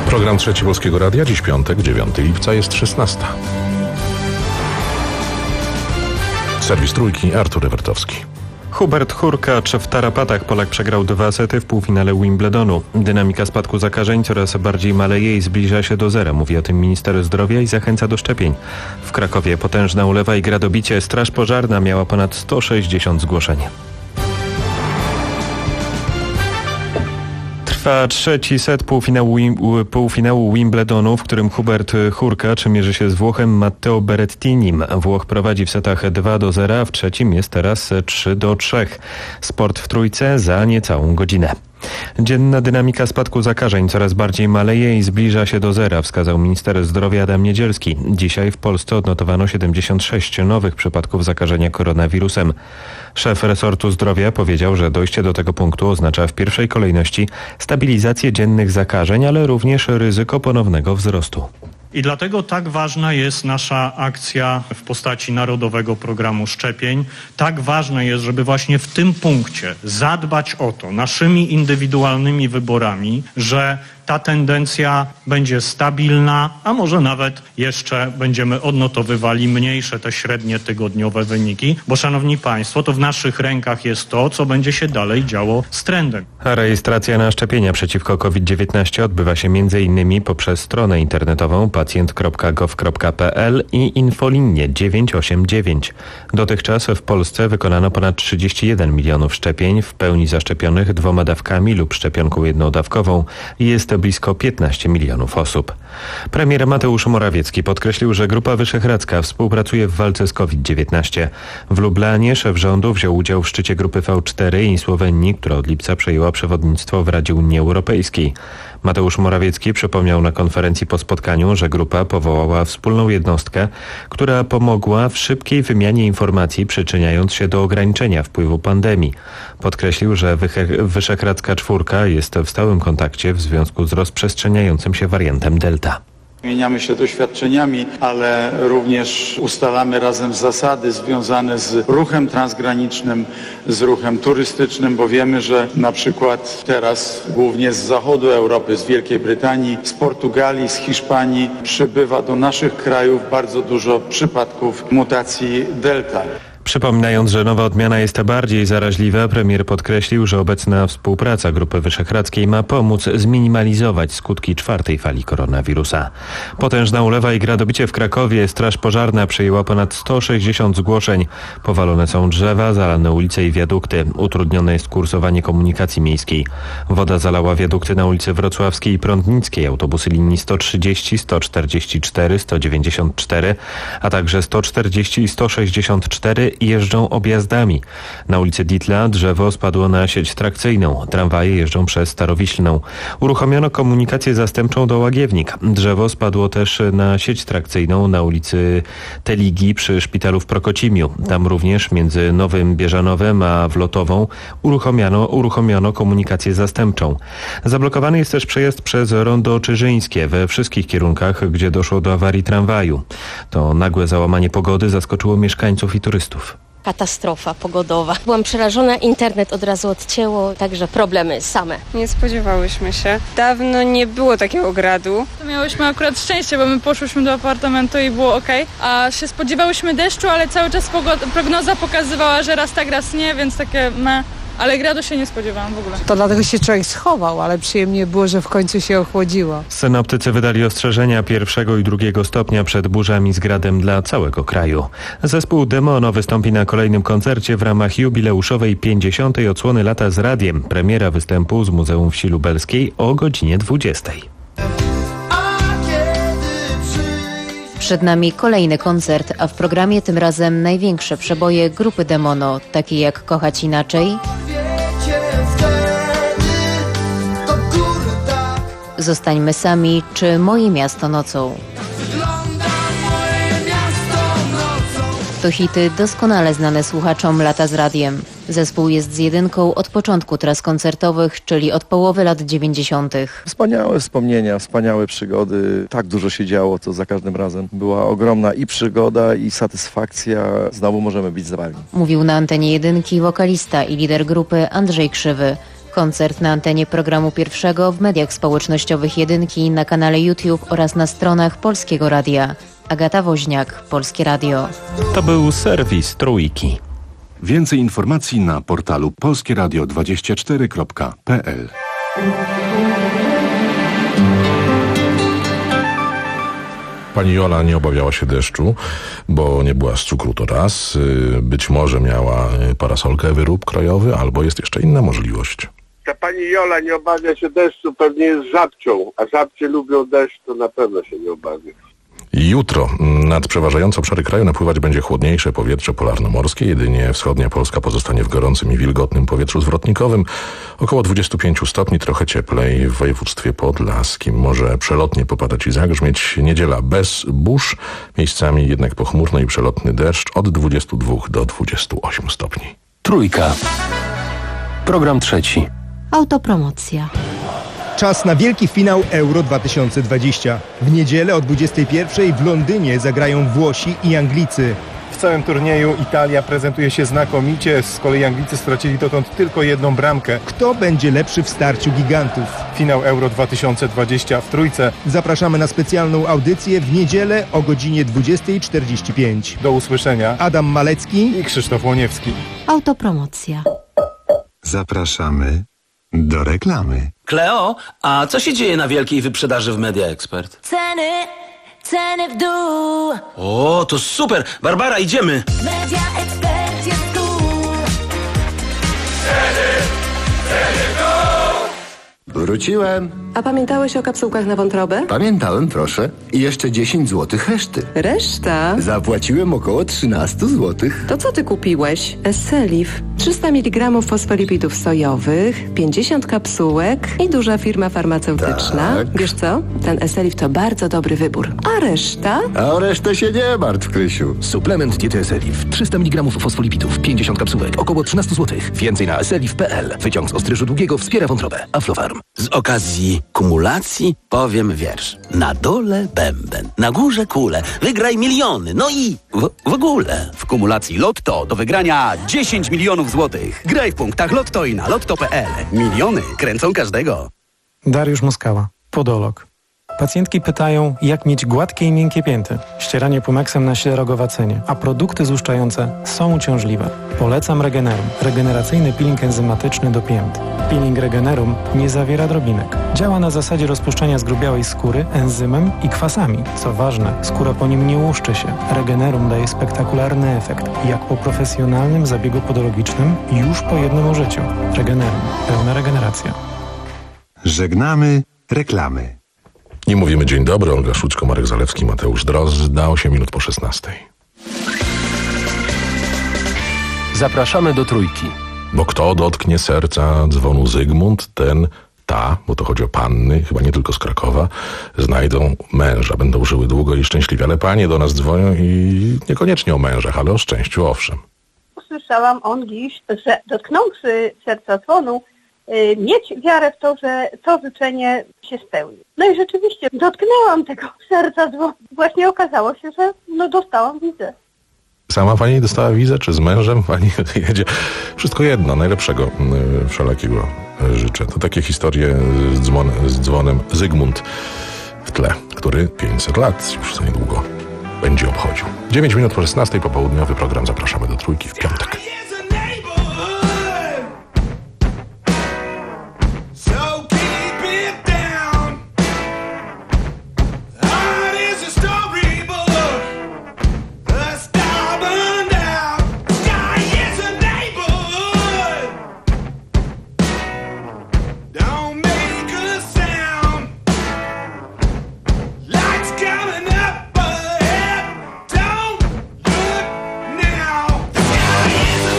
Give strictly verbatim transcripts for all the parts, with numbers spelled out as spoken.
Program Trzeci Polskiego Radia, dziś piątek, dziewiątego lipca, jest szesnasta. Serwis Trójki, Artur Ewertowski. Hubert Hurkacz w tarapatach. Polak przegrał dwa sety w półfinale Wimbledonu. Dynamika spadku zakażeń coraz bardziej maleje i zbliża się do zera. Mówi o tym minister zdrowia i zachęca do szczepień. W Krakowie potężna ulewa i gradobicie. Straż pożarna miała ponad sto sześćdziesiąt zgłoszeń. Trwa trzeci set półfinału, półfinału Wimbledonu, w którym Hubert Hurkacz mierzy się z Włochem Matteo Berrettinim. Włoch prowadzi w setach dwa do zera, a w trzecim jest teraz trzy do trzech. Sport w trójce za niecałą godzinę. Dzienna dynamika spadku zakażeń coraz bardziej maleje i zbliża się do zera, wskazał minister zdrowia Adam Niedzielski. Dzisiaj w Polsce odnotowano siedemdziesiąt sześć nowych przypadków zakażenia koronawirusem. Szef resortu zdrowia powiedział, że dojście do tego punktu oznacza w pierwszej kolejności stabilizację dziennych zakażeń, ale również ryzyko ponownego wzrostu. I dlatego tak ważna jest nasza akcja w postaci Narodowego Programu Szczepień. Tak ważne jest, żeby właśnie w tym punkcie zadbać o to naszymi indywidualnymi wyborami, że ta tendencja będzie stabilna, a może nawet jeszcze będziemy odnotowywali mniejsze te średnie tygodniowe wyniki, bo szanowni państwo, to w naszych rękach jest to, co będzie się dalej działo z trendem. A rejestracja na szczepienia przeciwko COVID dziewiętnaście odbywa się między innymi poprzez stronę internetową pacjent kropka gov kropka pl i infolinię dziewięć osiem dziewięć. Dotychczas w Polsce wykonano ponad trzydzieści jeden milionów szczepień, w pełni zaszczepionych dwoma dawkami lub szczepionką jednodawkową jest blisko piętnaście milionów osób. Premier Mateusz Morawiecki podkreślił, że Grupa Wyszehradzka współpracuje w walce z COVID dziewiętnaście. W Lublanie szef rządu wziął udział w szczycie grupy V cztery i Słowenii, która od lipca przejęła przewodnictwo w Radzie Unii Europejskiej. Mateusz Morawiecki przypomniał na konferencji po spotkaniu, że grupa powołała wspólną jednostkę, która pomogła w szybkiej wymianie informacji, przyczyniając się do ograniczenia wpływu pandemii. Podkreślił, że Wyszehradzka Czwórka jest w stałym kontakcie w związku z rozprzestrzeniającym się wariantem Delta. Wymieniamy się doświadczeniami, ale również ustalamy razem zasady związane z ruchem transgranicznym, z ruchem turystycznym, bo wiemy, że na przykład teraz głównie z zachodu Europy, z Wielkiej Brytanii, z Portugalii, z Hiszpanii przybywa do naszych krajów bardzo dużo przypadków mutacji Delta. Przypominając, że nowa odmiana jest bardziej zaraźliwa, premier podkreślił, że obecna współpraca Grupy Wyszehradzkiej ma pomóc zminimalizować skutki czwartej fali koronawirusa. Potężna ulewa i gradobicie w Krakowie. Straż pożarna przejęła ponad sto sześćdziesiąt zgłoszeń. Powalone są drzewa, zalane ulice i wiadukty. Utrudnione jest kursowanie komunikacji miejskiej. Woda zalała wiadukty na ulicy Wrocławskiej i Prądnickiej. Autobusy linii sto trzydzieści, sto czterdzieści cztery, sto dziewięćdziesiąt cztery, a także sto czterdzieści i sto sześćdziesiąt cztery jeżdżą objazdami. Na ulicy Ditla drzewo spadło na sieć trakcyjną. Tramwaje jeżdżą przez Starowiślną. Uruchomiono komunikację zastępczą do Łagiewnik. Drzewo spadło też na sieć trakcyjną na ulicy Teligi przy szpitalu w Prokocimiu. Tam również między Nowym Bieżanowem a Wlotową uruchomiono, uruchomiono komunikację zastępczą. Zablokowany jest też przejazd przez Rondo Czyżyńskie we wszystkich kierunkach, gdzie doszło do awarii tramwaju. To nagłe załamanie pogody zaskoczyło mieszkańców i turystów. Katastrofa pogodowa. Byłam przerażona, internet od razu odcięło, także problemy same. Nie spodziewałyśmy się. Dawno nie było takiego gradu. Miałyśmy akurat szczęście, bo my poszłyśmy do apartamentu i było ok, a się spodziewałyśmy deszczu, ale cały czas prognoza pokazywała, że raz tak, raz nie, więc takie me. Ale gradu się nie spodziewałam w ogóle. To dlatego się człowiek schował, ale przyjemnie było, że w końcu się ochłodziło. Synoptycy wydali ostrzeżenia pierwszego i drugiego stopnia przed burzami z gradem dla całego kraju. Zespół Demono wystąpi na kolejnym koncercie w ramach jubileuszowej pięćdziesiątej odsłony Lata z Radiem. Premiera występu z Muzeum Wsi Lubelskiej o godzinie dwudziestej. Przed nami kolejny koncert, a w programie tym razem największe przeboje grupy Demono, takie jak Kochać Inaczej, Zostańmy sami czy Moje miasto nocą. To hity doskonale znane słuchaczom Lata z Radiem. Zespół jest z jedynką od początku tras koncertowych, czyli od połowy lat dziewięćdziesiątych. Wspaniałe wspomnienia, wspaniałe przygody. Tak dużo się działo, to za każdym razem była ogromna i przygoda, i satysfakcja. Znowu możemy być z wami. Mówił na antenie jedynki wokalista i lider grupy Andrzej Krzywy. Koncert na antenie programu pierwszego, w mediach społecznościowych Jedynki, na kanale YouTube oraz na stronach Polskiego Radia. Agata Woźniak, Polskie Radio. To był serwis Trójki. Więcej informacji na portalu polskieradio dwadzieścia cztery kropka p l. Pani Jola nie obawiała się deszczu, bo nie była z cukru to raz. Być może miała parasolkę, wyrób krajowy, albo jest jeszcze inna możliwość. Ta pani Jola nie obawia się deszczu, pewnie jest żabcią, a żabcie lubią deszcz, to na pewno się nie obawia. Jutro nad przeważające obszary kraju napływać będzie chłodniejsze powietrze polarnomorskie. Jedynie wschodnia Polska pozostanie w gorącym i wilgotnym powietrzu zwrotnikowym. Około dwadzieścia pięć stopni, trochę cieplej w województwie podlaskim. Może przelotnie popadać i zagrzmieć. Niedziela bez burz, miejscami jednak pochmurny i przelotny deszcz od dwudziestu dwóch do dwudziestu ośmiu stopni. Trójka. Program trzeci. Autopromocja. Czas na wielki finał Euro dwa tysiące dwadzieścia. W niedzielę o dwudziestej pierwszej w Londynie zagrają Włosi i Anglicy. W całym turnieju Italia prezentuje się znakomicie, z kolei Anglicy stracili dotąd tylko jedną bramkę. Kto będzie lepszy w starciu gigantów? Finał Euro dwa tysiące dwadzieścia w Trójce. Zapraszamy na specjalną audycję w niedzielę o godzinie dwudziestej czterdzieści pięć. Do usłyszenia. Adam Malecki i Krzysztof Łoniewski. Autopromocja. Zapraszamy do reklamy. Kleo, a co się dzieje na wielkiej wyprzedaży w Media Expert? Ceny, ceny w dół. O, to super! Barbara, idziemy! Media Expert jest tu. Ceny, ceny w dół. Wróciłem. A pamiętałeś o kapsułkach na wątrobę? Pamiętałem, proszę. I jeszcze dziesięć złotych reszty. Reszta? Zapłaciłem około trzynaście złotych. To co ty kupiłeś? Esselif. trzysta miligramów fosfolipidów sojowych, pięćdziesiąt kapsułek i duża firma farmaceutyczna. Tak. Wiesz co? Ten Esselif to bardzo dobry wybór. A reszta? A o resztę się nie martw, Krysiu. Suplement diety Esselif. trzysta miligramów fosfolipidów, pięćdziesiąt kapsułek, około trzynaście złotych. Więcej na esselif kropka p l. Wyciąg z ostryżu długiego wspiera wątrobę. Aflofarm. Z okazji kumulacji powiem wiersz. Na dole bęben, na górze kule. Wygraj miliony, no i w, w ogóle. W kumulacji Lotto do wygrania dziesięć milionów złotych. Graj w punktach Lotto i na lotto kropka p l. Miliony kręcą każdego. Dariusz Moskała, podolog. Pacjentki pytają, jak mieć gładkie i miękkie pięty. Ścieranie Pumexem na ślerogowacynie, a produkty złuszczające są uciążliwe. Polecam Regenerum, regeneracyjny peeling enzymatyczny do pięt. Peeling Regenerum nie zawiera drobinek. Działa na zasadzie rozpuszczania zgrubiałej skóry enzymem i kwasami. Co ważne, skóra po nim nie łuszczy się. Regenerum daje spektakularny efekt, jak po profesjonalnym zabiegu podologicznym już po jednym użyciu. Regenerum. Pełna regeneracja. Żegnamy reklamy. I mówimy dzień dobry. Olga Szuczko, Marek Zalewski, Mateusz Drozda, osiem minut po szesnastej. Zapraszamy do Trójki. Bo kto dotknie serca dzwonu Zygmunt, ten, ta, bo to chodzi o panny, chyba nie tylko z Krakowa, znajdą męża. Będą żyły długo i szczęśliwie. Ale panie do nas dzwonią i niekoniecznie o mężach, ale o szczęściu, owszem. Usłyszałam on dziś, że dotknąwszy serca dzwonu, y, mieć wiarę w to, że to życzenie się spełni. No i rzeczywiście dotknęłam tego serca dzwonu. Właśnie okazało się, że no dostałam wizę. Sama pani dostała wizę, czy z mężem pani jedzie? Wszystko jedno, najlepszego yy, wszelakiego yy, życzę. To takie historie z, dzwon, z dzwonem Zygmunt w tle, który pięćset lat już za niedługo będzie obchodził. dziewięć minut po szesnastej, popołudniowy program. Zapraszamy do Trójki w piątek. Coming up ahead, don't look now. The sky is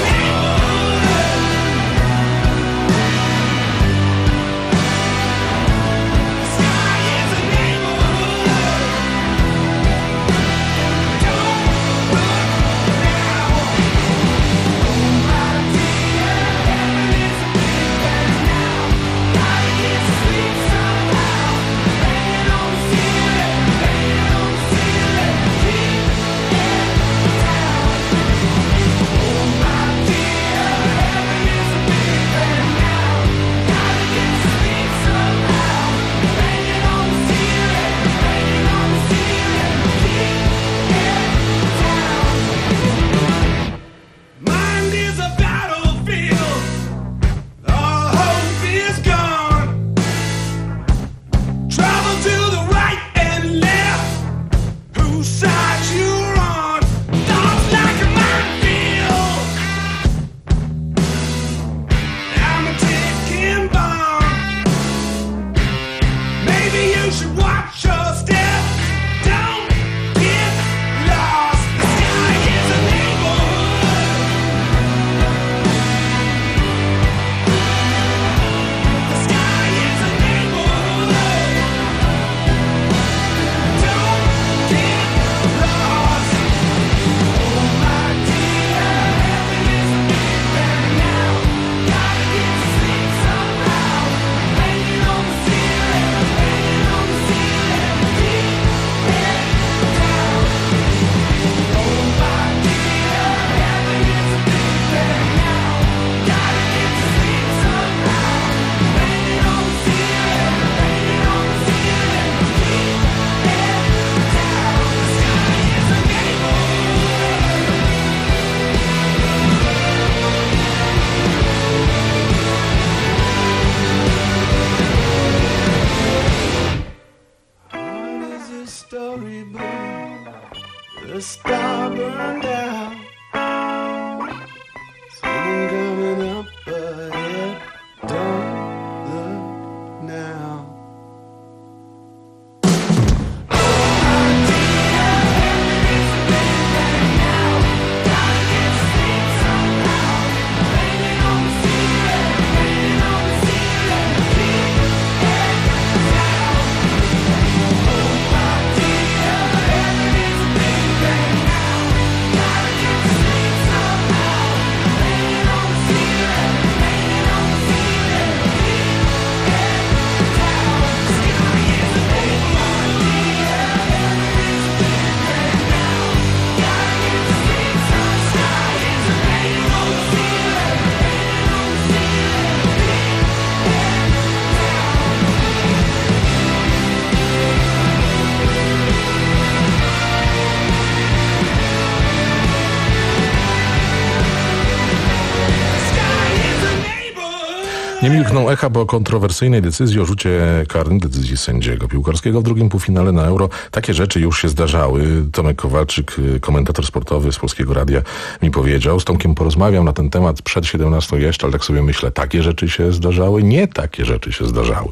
Nie milkną echa po kontrowersyjnej decyzji o rzucie karnym, decyzji sędziego piłkarskiego w drugim półfinale na Euro. Takie rzeczy już się zdarzały. Tomek Kowalczyk, komentator sportowy z Polskiego Radia, mi powiedział. Z Tomkiem porozmawiam na ten temat przed siedemnastą jeszcze, ale tak sobie myślę, takie rzeczy się zdarzały? Nie takie rzeczy się zdarzały.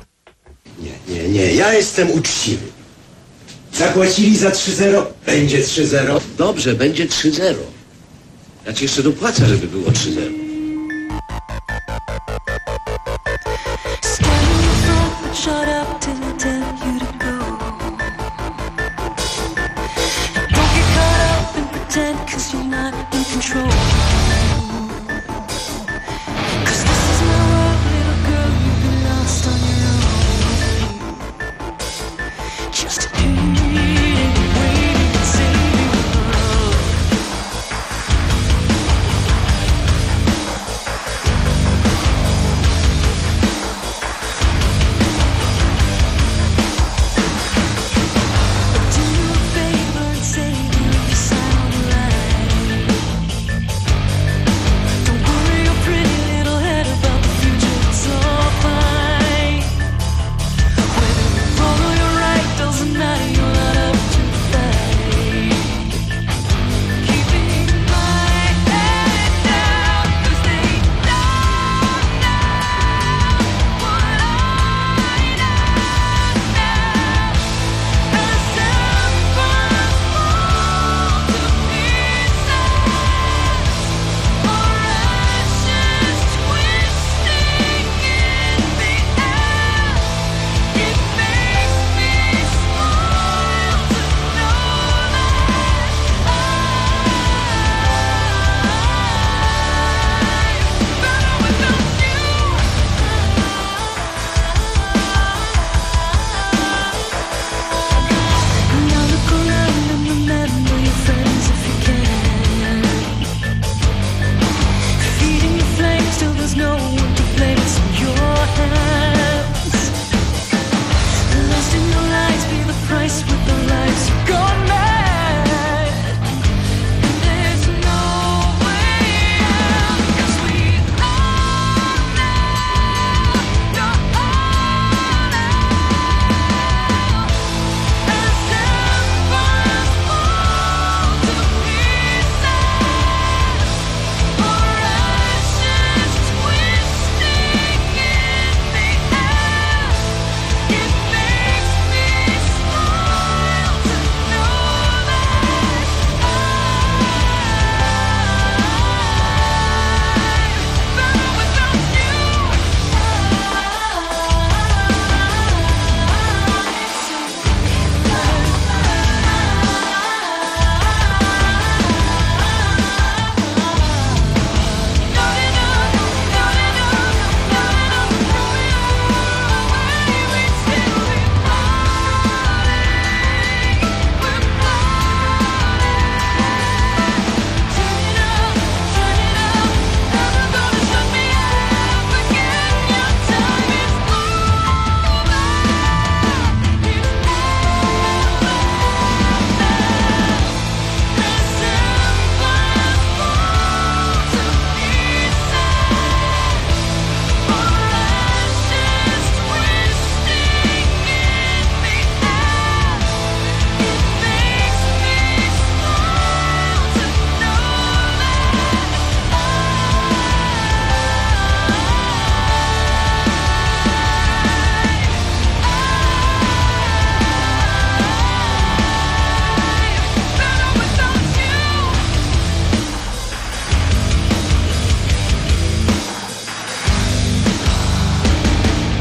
Nie, nie, nie. Ja jestem uczciwy. Zapłacili za trzy zero, będzie trzy zero. Dobrze, będzie trzy zero. Ja ci jeszcze dopłacę, żeby było trzy zero. Shut up till I tell you to go. Don't get caught up and pretend, cause you're not in control. Cause this is my world, little girl, you've been lost on your own. Just hate, waiting, and saving the world.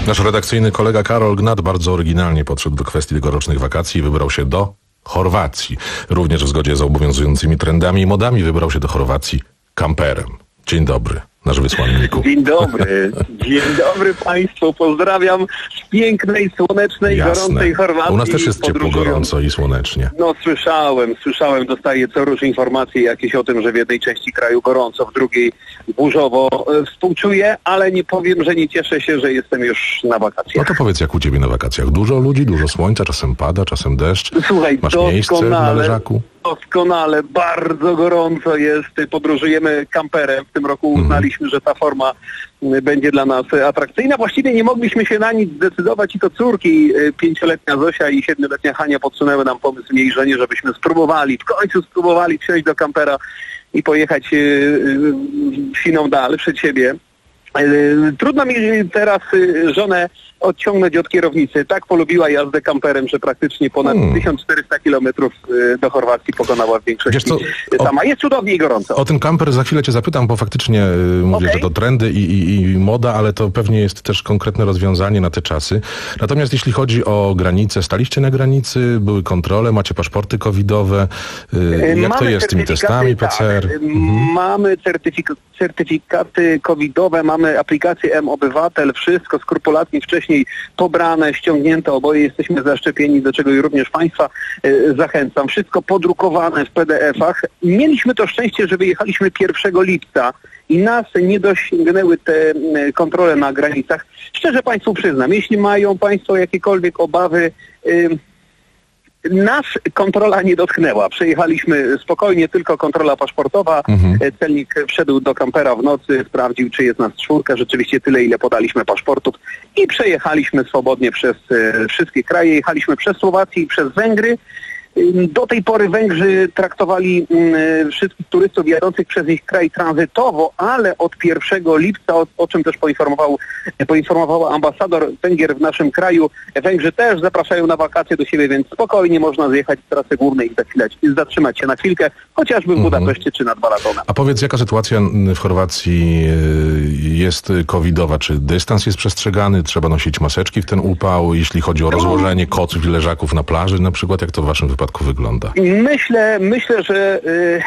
Nasz redakcyjny kolega Karol Gnat bardzo oryginalnie podszedł do kwestii tegorocznych wakacji i wybrał się do Chorwacji. Również w zgodzie z obowiązującymi trendami i modami wybrał się do Chorwacji kamperem. Dzień dobry, nasz wysłanniku. Dzień dobry, dzień dobry Państwu, pozdrawiam z pięknej, słonecznej, Jasne. gorącej Chorwacji. U nas też jest ciepło, gorąco i słonecznie. No słyszałem, słyszałem, dostaję co róż informacje jakieś o tym, że w jednej części kraju gorąco, w drugiej burzowo. Współczuję, ale nie powiem, że nie cieszę się, że jestem już na wakacjach. No to powiedz, jak u ciebie na wakacjach? Dużo ludzi, dużo słońca, czasem pada, czasem deszcz. Słuchaj, Masz miejsce na leżaku? Doskonale, bardzo gorąco jest. Podróżujemy kamperem. W tym roku uznaliśmy, że ta forma będzie dla nas atrakcyjna. Właściwie nie mogliśmy się na nic zdecydować i to córki, pięcioletnia Zosia i siedmioletnia Hania podsunęły nam pomysł mniej żenie, żebyśmy spróbowali, w końcu spróbowali wsiąść do kampera i pojechać siną dal przed siebie. Trudno mi teraz żonę odciągnąć od kierownicy. Tak polubiła jazdę kamperem, że praktycznie ponad hmm. tysiąc czterysta kilometrów do Chorwacji pokonała w większości co, sama. Jest cudownie i gorąco. O ten kamper za chwilę cię zapytam, bo faktycznie y, mówię, okay. że to trendy i, i, i moda, ale to pewnie jest też konkretne rozwiązanie na te czasy. Natomiast jeśli chodzi o granice, staliście na granicy, były kontrole, macie paszporty covidowe. Y, jak mamy to jest z tymi testami P C R? Tak. Mhm. Mamy certyfik- certyfikaty covidowe, mamy aplikację M-Obywatel, wszystko skrupulatnie wcześniej pobrane, ściągnięte, oboje jesteśmy zaszczepieni, do czego i również Państwa y, zachęcam. Wszystko podrukowane w P D F-ach. Mieliśmy to szczęście, że wyjechaliśmy pierwszego lipca i nas nie dosięgnęły te y, kontrole na granicach. Szczerze Państwu przyznam, jeśli mają Państwo jakiekolwiek obawy, y, nas kontrola nie dotknęła. Przejechaliśmy spokojnie, tylko kontrola paszportowa. Mhm. Celnik wszedł do kampera w nocy, sprawdził, czy jest nas czwórka, rzeczywiście tyle, ile podaliśmy paszportów i przejechaliśmy swobodnie przez e, wszystkie kraje. Jechaliśmy przez Słowację i przez Węgry. Do tej pory Węgrzy traktowali y, wszystkich turystów jadących przez ich kraj tranzytowo, ale od pierwszego lipca, o, o czym też poinformował, poinformowała ambasador Węgier w naszym kraju, Węgrzy też zapraszają na wakacje do siebie, więc spokojnie można zjechać z trasy głównej i zatrzymać, zatrzymać się na chwilkę, chociażby w Budapeszcie czy nad Balatonem. A powiedz, jaka sytuacja w Chorwacji jest covidowa? Czy dystans jest przestrzegany? Trzeba nosić maseczki w ten upał? Jeśli chodzi o rozłożenie koców i leżaków na plaży na przykład, jak to w waszym wypadku wygląda? Myślę, myślę, że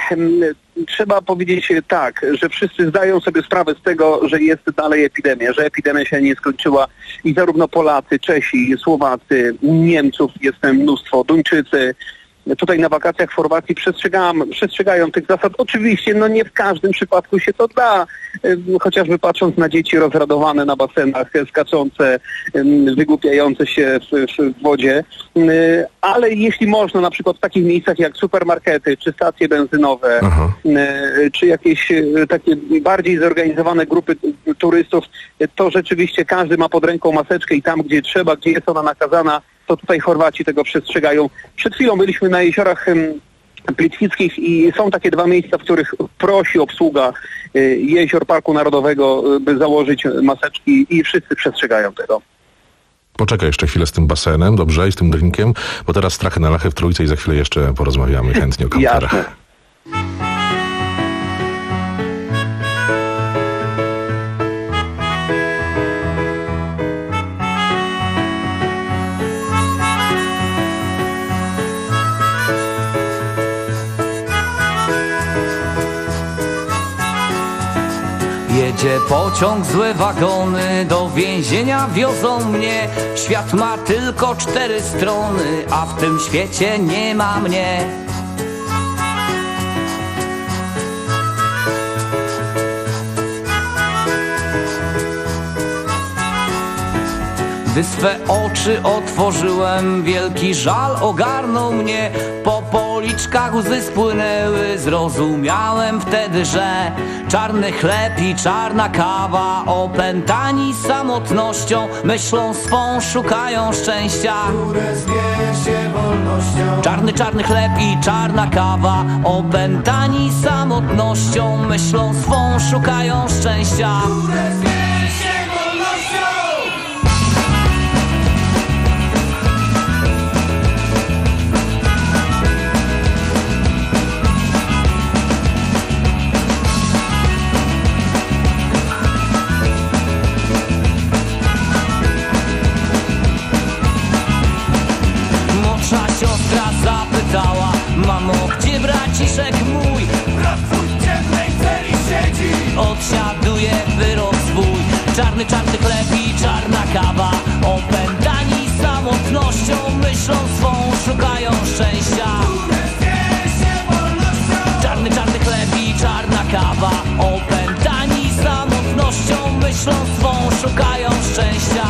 y, trzeba powiedzieć tak, że wszyscy zdają sobie sprawę z tego, że jest dalej epidemia, że epidemia się nie skończyła i zarówno Polacy, Czesi, Słowacy, Niemców jest mnóstwo, Duńczycy. Tutaj na wakacjach w Chorwacji przestrzegam, przestrzegają tych zasad. Oczywiście, no nie w każdym przypadku się to da, chociażby patrząc na dzieci rozradowane na basenach, skaczące, wygłupiające się w, w wodzie, ale jeśli można, na przykład w takich miejscach jak supermarkety, czy stacje benzynowe, Aha. czy jakieś takie bardziej zorganizowane grupy turystów, to rzeczywiście każdy ma pod ręką maseczkę i tam, gdzie trzeba, gdzie jest ona nakazana, to tutaj Chorwaci tego przestrzegają. Przed chwilą byliśmy na jeziorach Plitwickich i są takie dwa miejsca, w których prosi obsługa jezior Parku Narodowego, by założyć maseczki i wszyscy przestrzegają tego. Poczekaj jeszcze chwilę z tym basenem, dobrze, i z tym drinkiem, bo teraz strachy na lachę w Trójce i za chwilę jeszcze porozmawiamy chętnie o kamperach. Jasne. Jedzie pociąg, złe wagony, do więzienia wiozą mnie. Świat ma tylko cztery strony, a w tym świecie nie ma mnie. Gdy swe oczy otworzyłem, wielki żal ogarnął mnie. Po policzkach łzy spłynęły, zrozumiałem wtedy, że czarny chleb i czarna kawa, opętani samotnością, myślą swą szukają szczęścia, które zwie się wolnością. Czarny, czarny chleb i czarna kawa, opętani samotnością, myślą swą szukają szczęścia, które zwie się wolnością. Mamo, gdzie braciszek mój? Brat twój w ciemnej celi siedzi. Odsiaduje wyrok swój. Czarny, czarny chleb i czarna kawa. Opętani samotnością, myślą swą, szukają szczęścia. Czarny, czarny chleb i czarna kawa. Opętani samotnością, myślą swą, szukają szczęścia.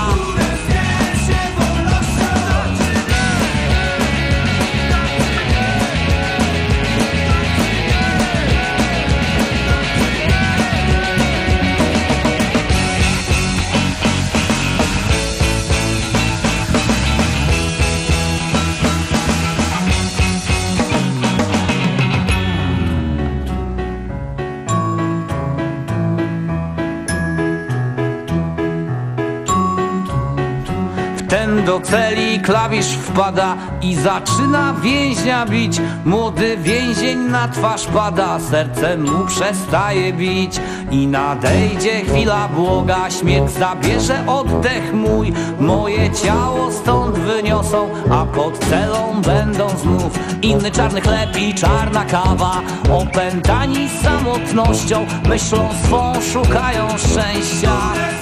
Ten do celi klawisz wpada i zaczyna więźnia bić. Młody więzień na twarz pada, serce mu przestaje bić. I nadejdzie chwila błoga, śmierć zabierze oddech mój. Moje ciało stąd wyniosą, a pod celą będą znów inny czarny chleb i czarna kawa. Opętani samotnością, myślą swą, szukają szczęścia.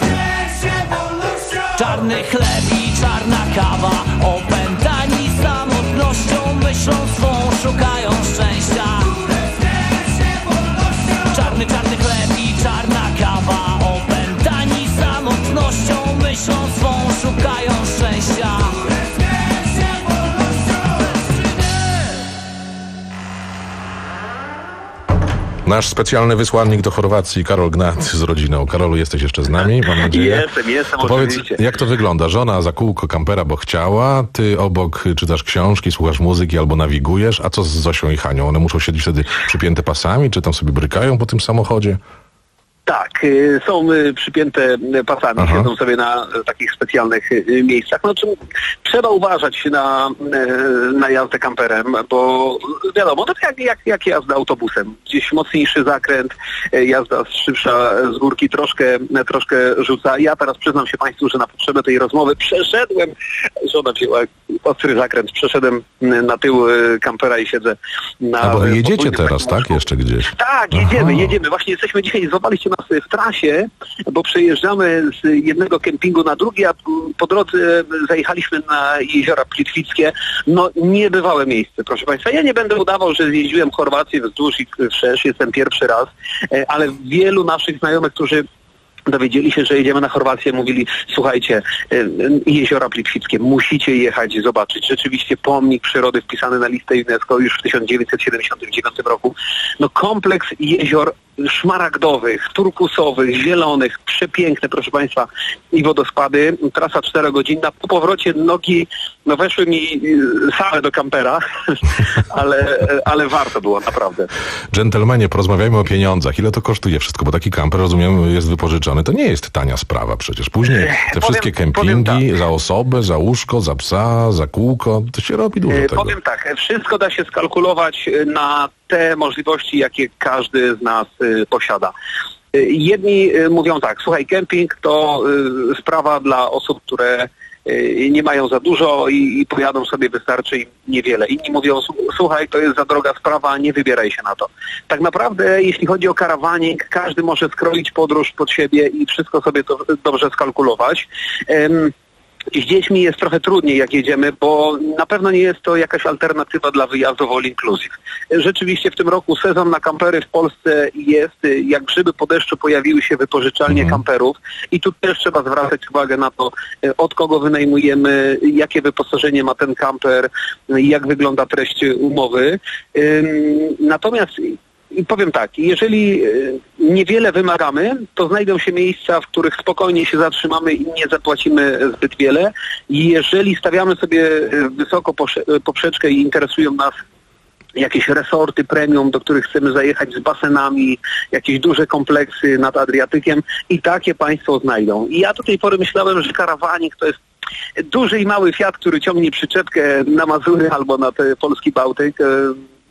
Czarny chleb i czarna kawa. Opętani samotnością, myślą swą, szukają szczęścia. Czarny, czarny chleb i czarna kawa. Opętani samotnością, myślą swą, szukają szczęścia. Nasz specjalny wysłannik do Chorwacji, Karol Gnat z rodziną. Karolu, jesteś jeszcze z nami, mam nadzieję. Jestem, jestem, to powiedz, oczywiście. jak to wygląda? Żona za kółko kampera, bo chciała, ty obok czytasz książki, słuchasz muzyki albo nawigujesz, a co z Zosią i Hanią? One muszą siedzieć wtedy przypięte pasami, czy tam sobie brykają po tym samochodzie? Tak, y, są y, przypięte pasami, Aha. siedzą sobie na y, takich specjalnych y, miejscach. No, czym, trzeba uważać na, y, na jazdę kamperem, bo wiadomo, no to jak, jak, jak jazda autobusem. Gdzieś mocniejszy zakręt, y, jazda szybsza z górki troszkę, y, troszkę rzuca. Ja teraz przyznam się Państwu, że na potrzebę tej rozmowy przeszedłem, żona wzięła ostry zakręt, przeszedłem y, na tył y, kampera i siedzę na... A bo wy jedziecie teraz, łóżku. tak? Jeszcze gdzieś? Tak, jedziemy, Aha. jedziemy. Właśnie jesteśmy dzisiaj, złapaliście nas w trasie, bo przejeżdżamy z jednego kempingu na drugi, a po drodze zajechaliśmy na jeziora Plitwickie. No niebywałe miejsce, proszę Państwa. Ja nie będę udawał, że zjeździłem Chorwację wzdłuż i wszerz, jestem pierwszy raz, ale wielu naszych znajomych, którzy dowiedzieli się, że jedziemy na Chorwację, mówili, słuchajcie, jeziora Plitwickie, musicie jechać i zobaczyć. Rzeczywiście pomnik przyrody wpisany na listę UNESCO już w tysiąc dziewięćset siedemdziesiątym dziewiątym roku. No kompleks jezior szmaragdowych, turkusowych, zielonych, przepiękne, proszę Państwa, i wodospady. Trasa czterogodzinna. Po powrocie nogi no weszły mi same do kampera, ale, ale warto było, naprawdę. Dżentelmenie, porozmawiajmy o pieniądzach. Ile to kosztuje wszystko? Bo taki kamper, rozumiem, jest wypożyczony. To nie jest tania sprawa przecież. Później te powiem, wszystkie kempingi za osobę, za łóżko, za psa, za kółko, to się robi dużo tego. Powiem tak, wszystko da się skalkulować na te możliwości, jakie każdy z nas y, posiada. Y, jedni y, mówią tak, słuchaj, kemping to y, sprawa dla osób, które y, nie mają za dużo i, i pojadą sobie, wystarczy im niewiele. Inni mówią, słuchaj, to jest za droga sprawa, nie wybieraj się na to. Tak naprawdę, jeśli chodzi o karawaning, każdy może skroić podróż pod siebie i wszystko sobie to dobrze skalkulować. Ym, Z dziećmi jest trochę trudniej, jak jedziemy, bo na pewno nie jest to jakaś alternatywa dla wyjazdów all inclusive. Rzeczywiście w tym roku sezon na kampery w Polsce jest, jak grzyby po deszczu pojawiły się wypożyczalnie Mhm. kamperów i tu też trzeba zwracać uwagę na to, od kogo wynajmujemy, jakie wyposażenie ma ten kamper, jak wygląda treść umowy. Ym, Natomiast i powiem tak, jeżeli y, niewiele wymagamy, to znajdą się miejsca, w których spokojnie się zatrzymamy i nie zapłacimy zbyt wiele. I jeżeli stawiamy sobie y, wysoko posze- poprzeczkę i interesują nas jakieś resorty premium, do których chcemy zajechać z basenami, jakieś duże kompleksy nad Adriatykiem, i takie Państwo znajdą. I ja do tej pory myślałem, że karawanik to jest duży i mały Fiat, który ciągnie przyczepkę na Mazury albo na ten polski Bałtyk. y,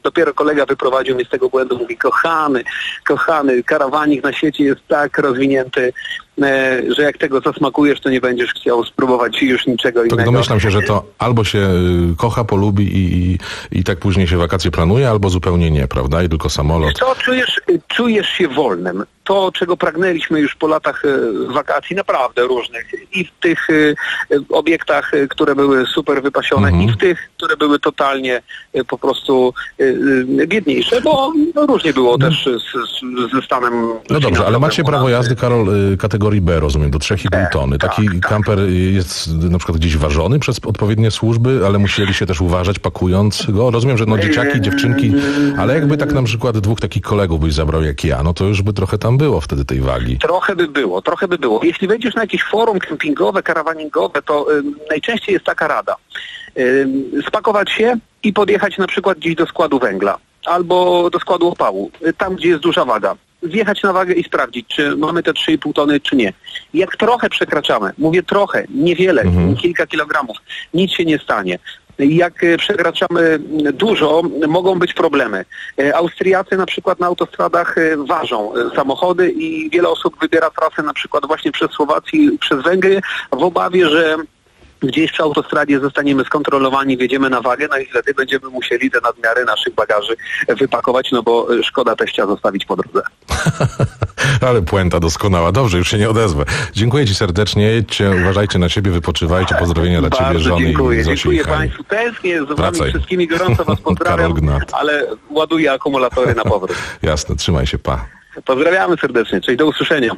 Dopiero kolega wyprowadził mnie z tego błędu, mówi, kochany, kochany, karawanik na świecie jest tak rozwinięty, e, że jak tego zasmakujesz, to nie będziesz chciał spróbować już niczego Tak innego. domyślam się, że to albo się y, kocha, polubi i, i, i tak później się wakacje planuje, albo zupełnie nie, prawda? I tylko samolot. To czujesz, czujesz się wolnym. To, czego pragnęliśmy już po latach e, wakacji, naprawdę różnych, i w tych e, obiektach, e, które były super wypasione, Mhm. i w tych, które były totalnie e, po prostu e, e, biedniejsze, bo no, różnie było też z, z, ze stanem. No dobrze, ale macie finansowym u prawo nas. jazdy, Karol, y, kategorii B, rozumiem, do trzy i pół tony. Taki kamper y, jest na przykład gdzieś ważony przez odpowiednie służby, ale musieli się też uważać, pakując go. Rozumiem, że no dzieciaki, dziewczynki, ale jakby tak na przykład dwóch takich kolegów byś zabrał jak ja, no to już by trochę tam było wtedy tej wagi. Trochę by było, trochę by było. Jeśli wejdziesz na jakieś forum kempingowe, karawaningowe, to y, najczęściej jest taka rada. Y, spakować się i podjechać na przykład gdzieś do składu węgla albo do składu opału, y, tam gdzie jest duża waga. Wjechać na wagę i sprawdzić, czy mamy te trzy i pół tony, czy nie. Jak trochę przekraczamy, mówię trochę, niewiele, Mhm. kilka kilogramów, nic się nie stanie. Jak e, przekraczamy dużo, mogą być problemy. E, Austriacy na przykład na autostradach e, ważą e, samochody i wiele osób wybiera trasę na przykład właśnie przez Słowację, przez Węgry w obawie, że gdzieś przy autostradzie zostaniemy skontrolowani, wjedziemy na wagę, no i wtedy będziemy musieli te nadmiary naszych bagaży wypakować, no bo e, szkoda teścia zostawić po drodze. Ale puenta doskonała. Dobrze, już się nie odezwę. Dziękuję ci serdecznie. Jedźcie, uważajcie na siebie, wypoczywajcie. Pozdrowienia dla ciebie, Bardzo żony dziękuję. i Zosi Dziękuję i Hani. Państwu. Tęsknię z wami Wracaj. wszystkimi, gorąco Was pozdrawiam, Karol Gnat. ale ładuję akumulatory na powrót. Jasne, trzymaj się, pa. Pozdrawiamy serdecznie. Cześć, do usłyszenia.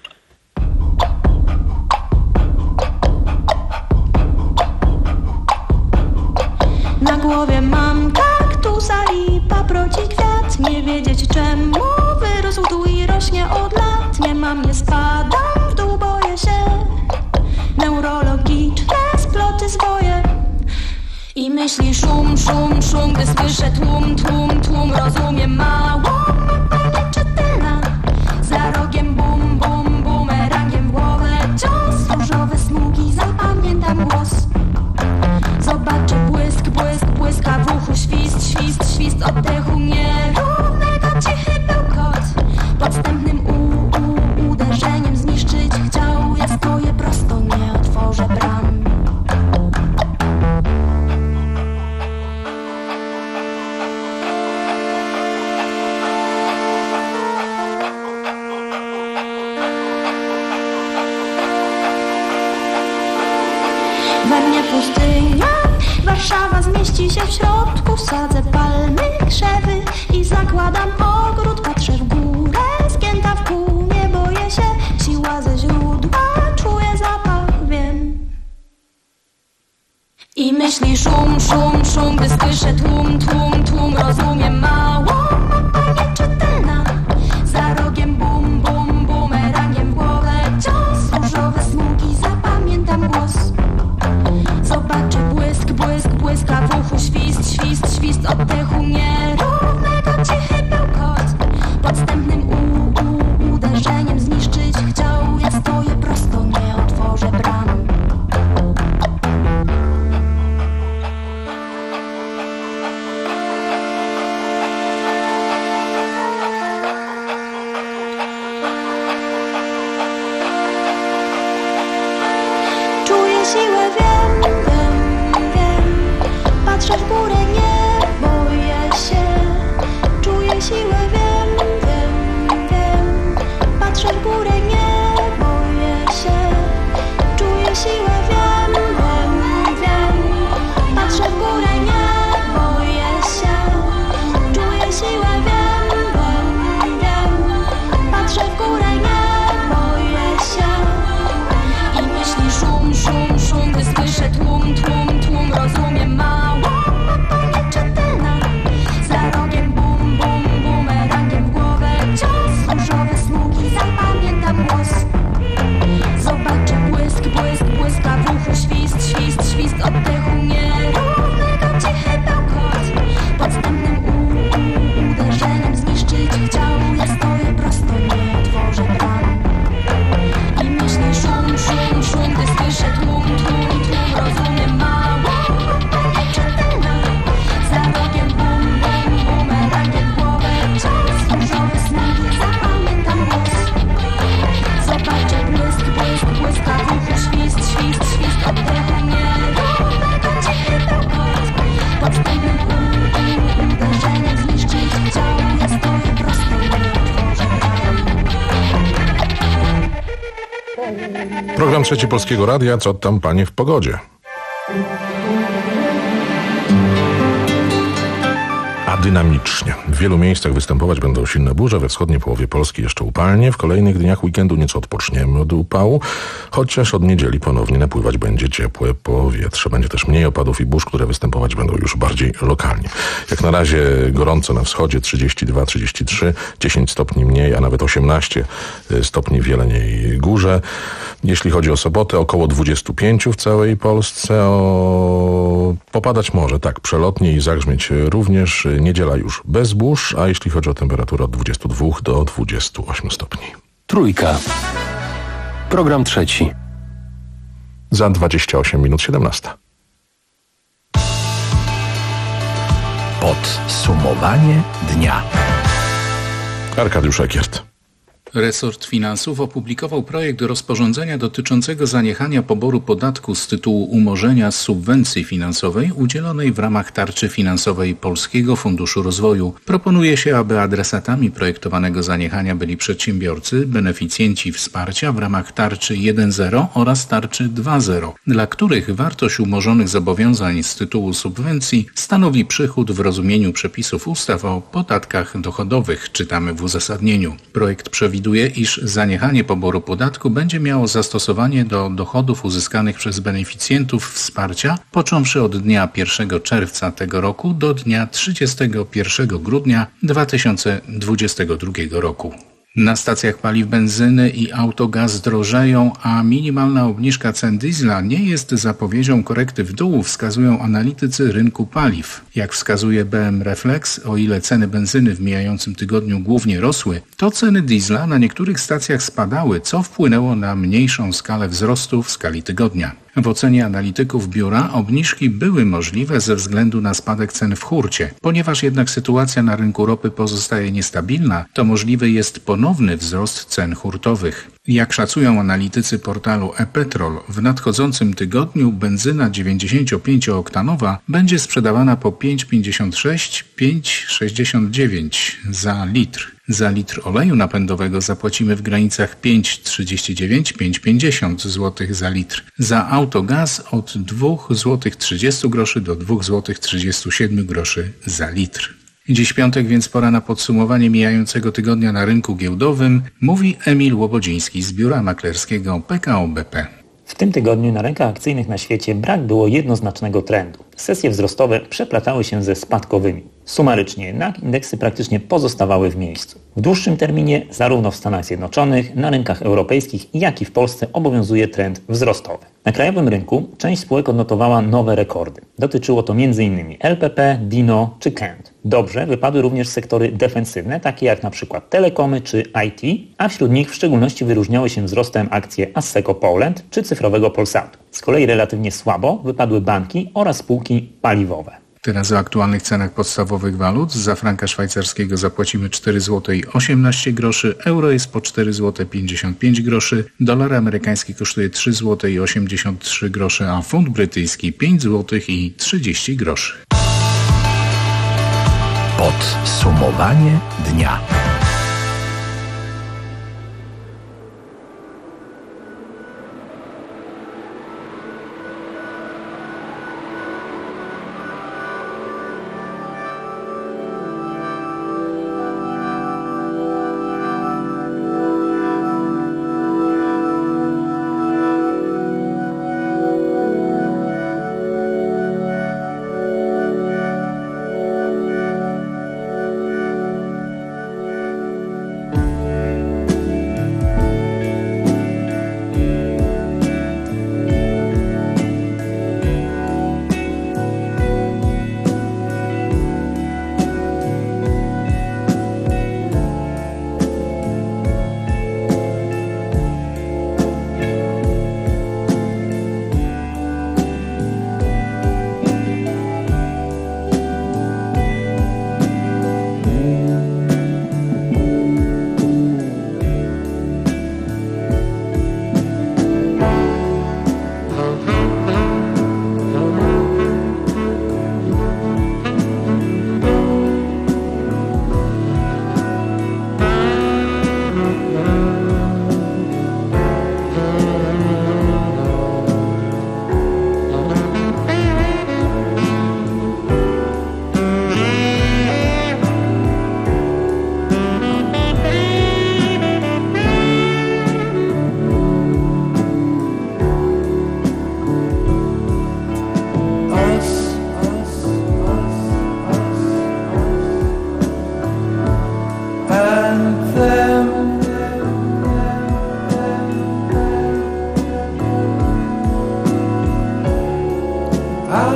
Na głowie mam kaktusa i paproci kwiat. Nie wiedzieć czemu wyrósł tu i rośnie od lat. Nie mam, nie spadam w dół, boję się. Neurologiczne sploty zwoje. I myśli szum, szum, szum, gdy słyszę tłum, tłum, tłum. Rozumiem mało, nie czytelna. Za rogiem bum, bum, bumerangiem w głowę cios. Różowe smugi, zapamiętam głos. Zobaczę błysk, błysk, błyska w uchu. Świst, świst, świst oddechu nierównego. Cichy bełkot. Podstępnym u, u, uderzeniem zniszczyć chciał. Ja stoję prosto, nie otworzę bram. We mnie pustynia, Warszawa zmieści się w środku. Sadzę palmy, krzewy i zakładam ogród. Patrzę w górę, zgięta w pół. Nie boję się, siła ze źródła. Czuję zapach, wiem. I myśli szum, szum, szum, gdy słyszę tłum, tłum, tłum. Rozumiem mało, mapa nieczytelna. Za rogiem bum, bum, bumerangiem w głowę cios. Różowe smugi, zapamiętam głos. Zobaczę błysk, błysk, błyska w uchu. Świst, świst, świst oddechu nierównego. Cichy bełkot. Podstępnym u, u, uderzeniem zniszczyć chciał. Ja stoję prosto, nie otworzę bram. Czuję siłę, wiem, wiem, wiem. Patrzę w górę, nie boję Program Trzeci Polskiego Radia. Co tam, panie, w pogodzie? A dynamicznie. W wielu miejscach występować będą silne burze, we wschodniej połowie Polski jeszcze upalnie. W kolejnych dniach weekendu nieco odpoczniemy od upału, chociaż od niedzieli ponownie napływać będzie ciepłe powietrze. Będzie też mniej opadów i burz, które występować będą już bardziej lokalnie. Jak na razie gorąco na wschodzie, trzydzieści dwa trzydzieści trzy, dziesięć stopni mniej, a nawet osiemnaście stopni w Jeleniej Górze. Jeśli chodzi o sobotę, około dwadzieścia pięć w całej Polsce. O... Popadać może, tak, przelotnie i zagrzmieć również. Niedziela już bez burz, a jeśli chodzi o temperaturę od dwudziestu dwóch do dwudziestu ośmiu stopni. Trójka. Program trzeci. Za dwadzieścia osiem minut siedemnasta. Podsumowanie dnia. Arkadiusz Ekiert. Resort Finansów opublikował projekt rozporządzenia dotyczącego zaniechania poboru podatku z tytułu umorzenia subwencji finansowej udzielonej w ramach tarczy finansowej Polskiego Funduszu Rozwoju. Proponuje się, aby adresatami projektowanego zaniechania byli przedsiębiorcy, beneficjenci wsparcia w ramach tarczy jeden zero oraz tarczy dwa zero, dla których wartość umorzonych zobowiązań z tytułu subwencji stanowi przychód w rozumieniu przepisów ustaw o podatkach dochodowych, czytamy w uzasadnieniu. Projekt przewiduje, iż zaniechanie poboru podatku będzie miało zastosowanie do dochodów uzyskanych przez beneficjentów wsparcia, począwszy od dnia pierwszego czerwca tego roku do dnia trzydziestego pierwszego grudnia dwa tysiące dwudziestego drugiego roku. Na stacjach paliw benzyny i autogaz drożeją, a minimalna obniżka cen diesla nie jest zapowiedzią korekty w dół, wskazują analitycy rynku paliw. Jak wskazuje B M Reflex, o ile ceny benzyny w mijającym tygodniu głównie rosły, to ceny diesla na niektórych stacjach spadały, co wpłynęło na mniejszą skalę wzrostu w skali tygodnia. W ocenie analityków biura obniżki były możliwe ze względu na spadek cen w hurcie. Ponieważ jednak sytuacja na rynku ropy pozostaje niestabilna, to możliwy jest ponowny wzrost cen hurtowych. Jak szacują analitycy portalu e-Petrol, w nadchodzącym tygodniu benzyna dziewięćdziesięciopięciooktanowa będzie sprzedawana po pięć pięćdziesiąt sześć - pięć sześćdziesiąt dziewięć za litr. Za litr oleju napędowego zapłacimy w granicach pięć trzydzieści dziewięć - pięć pięćdziesiąt złotych za litr. Za autogaz od dwa złote trzydzieści groszy do dwa złote trzydzieści siedem groszy za litr. Dziś piątek, więc pora na podsumowanie mijającego tygodnia na rynku giełdowym, mówi Emil Łobodziński z biura maklerskiego P K O B P. W tym tygodniu na rynkach akcyjnych na świecie brak było jednoznacznego trendu. Sesje wzrostowe przeplatały się ze spadkowymi. Sumarycznie jednak indeksy praktycznie pozostawały w miejscu. W dłuższym terminie zarówno w Stanach Zjednoczonych, na rynkach europejskich, jak i w Polsce obowiązuje trend wzrostowy. Na krajowym rynku część spółek odnotowała nowe rekordy. Dotyczyło to m in L P P, Dino czy Kent. Dobrze wypadły również sektory defensywne, takie jak na przykład telekomy czy I T, a wśród nich w szczególności wyróżniały się wzrostem akcje Asseco Poland czy cyfrowego Polsatu. Z kolei relatywnie słabo wypadły banki oraz spółki paliwowe. Teraz o aktualnych cenach podstawowych walut. Za franka szwajcarskiego zapłacimy cztery złote osiemnaście groszy, euro jest po cztery złote pięćdziesiąt pięć groszy, dolar amerykański kosztuje trzy złote osiemdziesiąt trzy grosze, a funt brytyjski pięć złotych trzydzieści groszy. Podsumowanie dnia.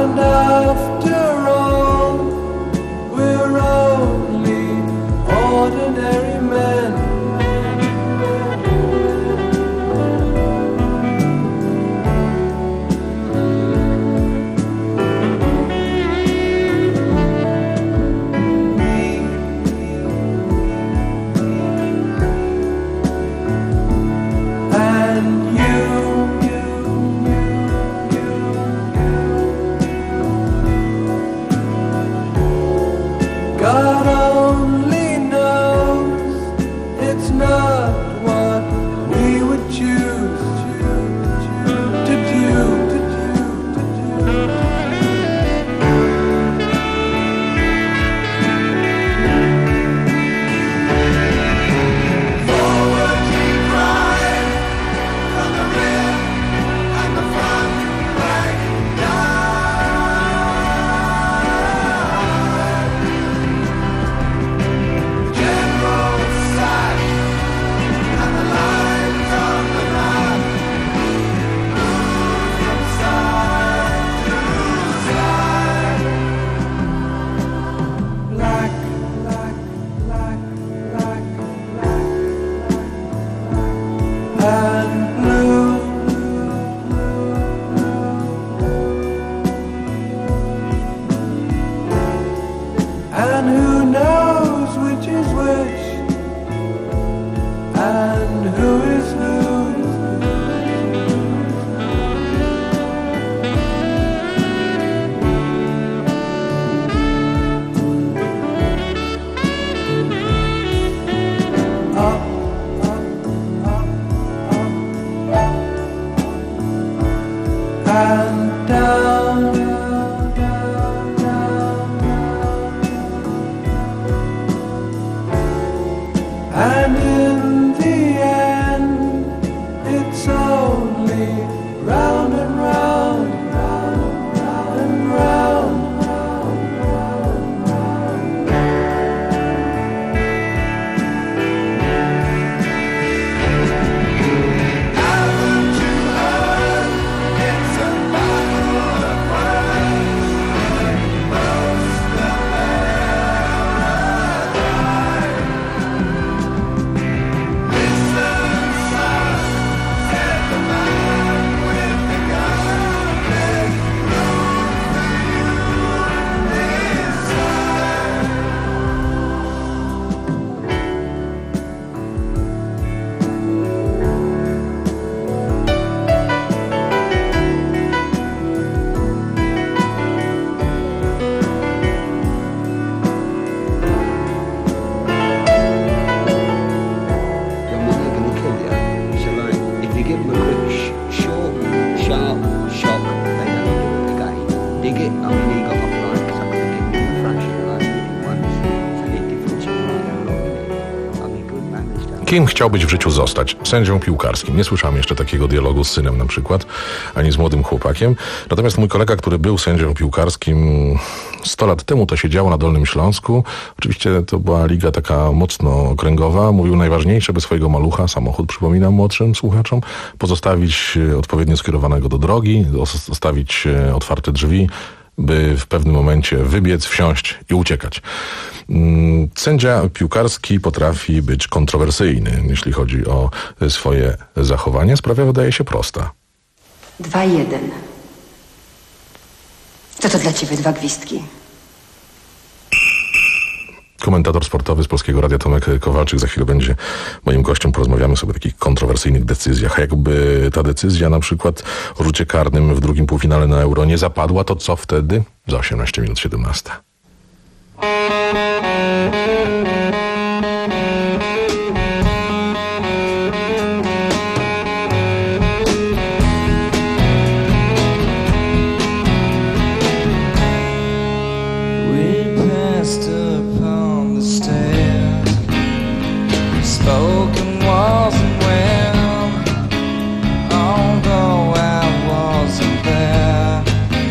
And after all, we're only ordinary men. God only knows it's not what we would choose to do, to do, to do. Forward we cry from the rear and the front rank and blue. And who knows which is which, and who is who. Up, and down, and in the end, it's only round and round, round, round and round. Haven't you heard? It's a battle of words. Most of them are alive. Listen, son, said the man with the gun. There's room for you inside. Your mother gonna kill you. So like, if you give them a quick, sh- short, sharp shock, they never do it again. Dig it, I mean, he got off like, because I could have given him a fraction like he did once. So the difference in like how long it is. I mean, good man, this time. Kim chciałbyś w życiu zostać? Sędzią piłkarskim. Nie słyszałem jeszcze takiego dialogu z synem na przykład, ani z młodym chłopakiem. Natomiast mój kolega, który był sędzią piłkarskim sto lat temu, to się działo na Dolnym Śląsku. Oczywiście to była liga taka mocno okręgowa. Mówił najważniejsze, by swojego malucha, samochód, przypominam młodszym słuchaczom, pozostawić odpowiednio skierowanego do drogi, zostawić otwarte drzwi, by w pewnym momencie wybiec, wsiąść i uciekać. Sędzia piłkarski potrafi być kontrowersyjny, jeśli chodzi o swoje zachowanie. Sprawa wydaje się prosta. Dwa jeden. Co to dla ciebie dwa gwizdki? Komentator sportowy z Polskiego Radia Tomek Kowalczyk za chwilę będzie moim gościem. Porozmawiamy sobie o takich kontrowersyjnych decyzjach. A jakby ta decyzja na przykład o rzucie karnym w drugim półfinale na Euro nie zapadła, to co wtedy? Za osiemnaście minut siedemnaście. Spoken wasn't well, although I wasn't there.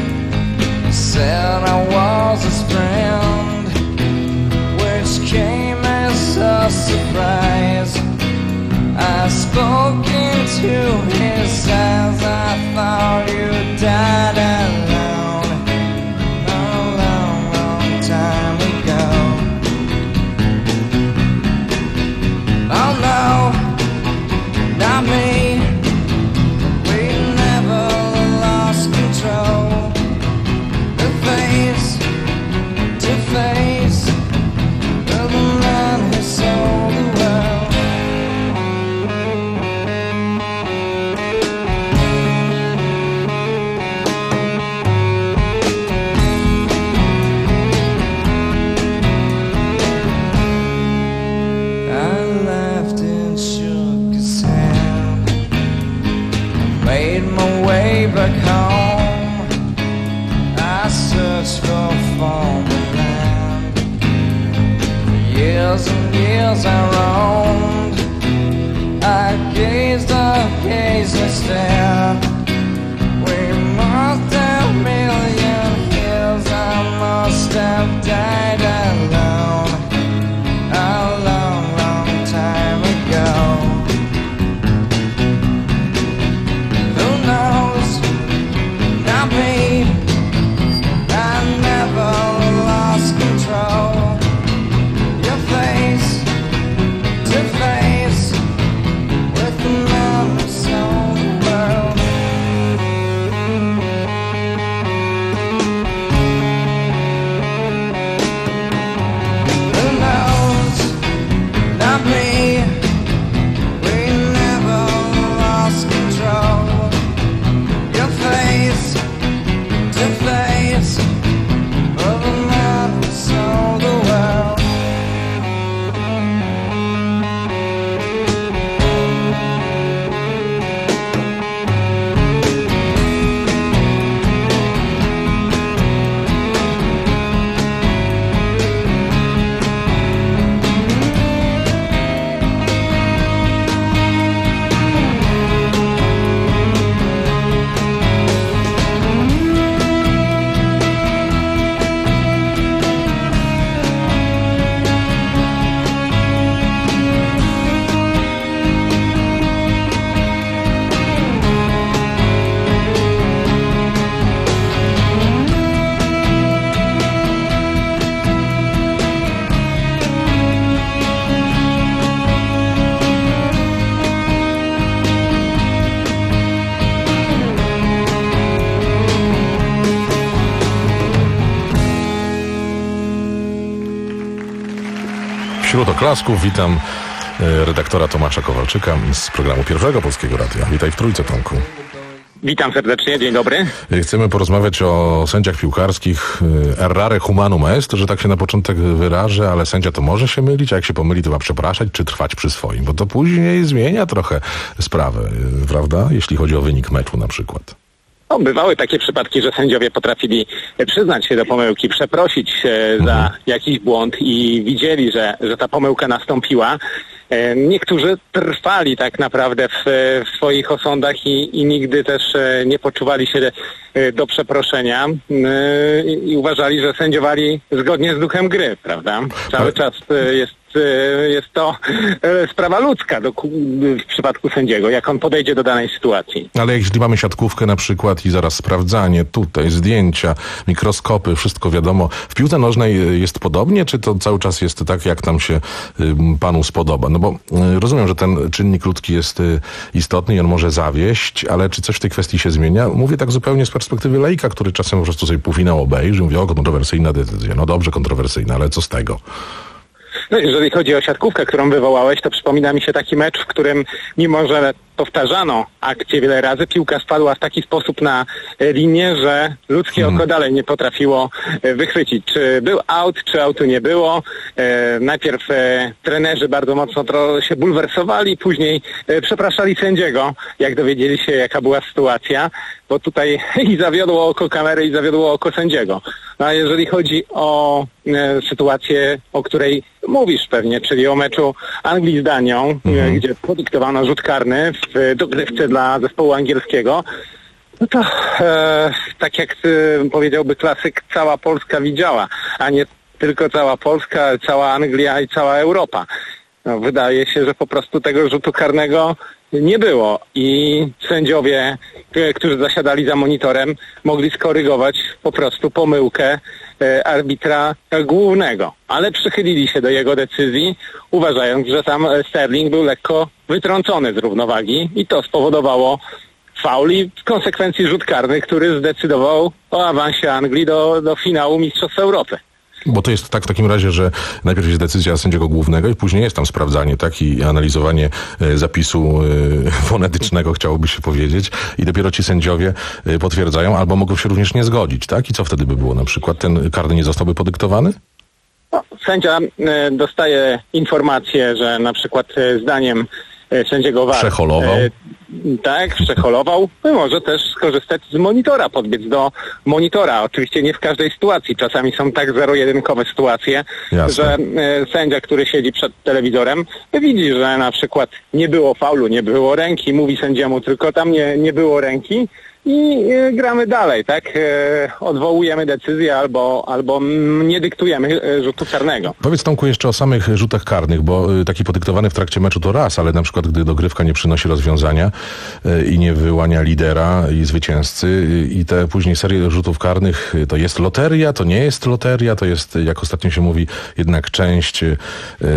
Said I was his friend, which came as a surprise. I spoke into his eyes, I thought you died alone. search for foreign land. Years and years I roamed, I gazed, I gazed, I stared. We must have million years, I must have died alone, a long, long time ago. Who knows? Not me. I never lost control. Your face to face with another soul world. Who knows? Not me. We never lost control. Your face to face of another soul the world. Wśród oklasków witam e, redaktora Tomasza Kowalczyka z programu Pierwszego Polskiego Radia. Witaj w Trójce, Tomku. Witam serdecznie, dzień dobry. Chcemy porozmawiać o sędziach piłkarskich. Errare humanum est, że tak się na początek wyrażę, ale sędzia to może się mylić, a jak się pomyli, to ma przepraszać, czy trwać przy swoim, bo to później zmienia trochę sprawę, prawda? Jeśli chodzi o wynik meczu na przykład. No, bywały takie przypadki, że sędziowie potrafili przyznać się do pomyłki, przeprosić e, za jakiś błąd i widzieli, że, że ta pomyłka nastąpiła. E, niektórzy trwali tak naprawdę w, w swoich osądach i, i nigdy też e, nie poczuwali się e, do przeproszenia e, i uważali, że sędziowali zgodnie z duchem gry, prawda? Cały czas e, jest jest to sprawa ludzka do, w przypadku sędziego, jak on podejdzie do danej sytuacji. Ale jeśli mamy siatkówkę na przykład i zaraz sprawdzanie, tutaj zdjęcia, mikroskopy, wszystko wiadomo. W piłce nożnej jest podobnie, czy to cały czas jest tak, jak tam się panu spodoba? No bo rozumiem, że ten czynnik ludzki jest istotny i on może zawieść, ale czy coś w tej kwestii się zmienia? Mówię tak zupełnie z perspektywy laika, który czasem po prostu sobie półfinał obejrzy i mówi, o, kontrowersyjna decyzja. No dobrze, kontrowersyjna, ale co z tego? No, jeżeli chodzi o siatkówkę, którą wywołałeś, to przypomina mi się taki mecz, w którym mimo, że powtarzano akcję wiele razy, piłka spadła w taki sposób na linię, że ludzkie hmm. oko dalej nie potrafiło wychwycić, czy był out, czy outu nie było. E, najpierw e, trenerzy bardzo mocno tro- się bulwersowali, później e, przepraszali sędziego, jak dowiedzieli się, jaka była sytuacja, bo tutaj i zawiodło oko kamery, i zawiodło oko sędziego. No, a jeżeli chodzi o e, sytuację, o której mówisz pewnie, czyli o meczu Anglii z Danią, hmm. e, gdzie podyktowano rzut karny w dogrywce dla zespołu angielskiego, no to e, tak jak e, powiedziałby klasyk, cała Polska widziała, a nie tylko cała Polska, ale cała Anglia i cała Europa. No, wydaje się, że po prostu tego rzutu karnego nie było i sędziowie, e, którzy zasiadali za monitorem, mogli skorygować po prostu pomyłkę e, arbitra głównego, ale przychylili się do jego decyzji, uważając, że tam Sterling był lekko wytrącony z równowagi i to spowodowało faul i w konsekwencji rzut karny, który zdecydował o awansie Anglii do, do finału Mistrzostw Europy. Bo to jest tak w takim razie, że najpierw jest decyzja sędziego głównego i później jest tam sprawdzanie, tak, i analizowanie e, zapisu e, fonetycznego, chciałoby się powiedzieć, i dopiero ci sędziowie e, potwierdzają, albo mogą się również nie zgodzić, tak? I co wtedy by było na przykład? Ten karny nie zostałby podyktowany? No, sędzia e, dostaje informację, że na przykład e, zdaniem e, sędziego V A R. Przeholował. E, tak, przeholował. Może też skorzystać z monitora, podbiec do monitora. Oczywiście nie w każdej sytuacji. Czasami są tak zero-jedynkowe sytuacje, Jasne. że e, sędzia, który siedzi przed telewizorem, widzi, że na przykład nie było faulu, nie było ręki, mówi sędziemu, tylko tam nie, nie było ręki. I e, gramy dalej, tak? E, odwołujemy decyzję albo, albo mm, nie dyktujemy e, rzutu karnego. Powiedz, Tomku, jeszcze o samych rzutach karnych, bo y, taki podyktowany w trakcie meczu to raz, ale na przykład gdy dogrywka nie przynosi rozwiązania y, i nie wyłania lidera i zwycięzcy y, i te później serie rzutów karnych, y, to jest loteria, to nie jest loteria, to jest, jak ostatnio się mówi, jednak część y,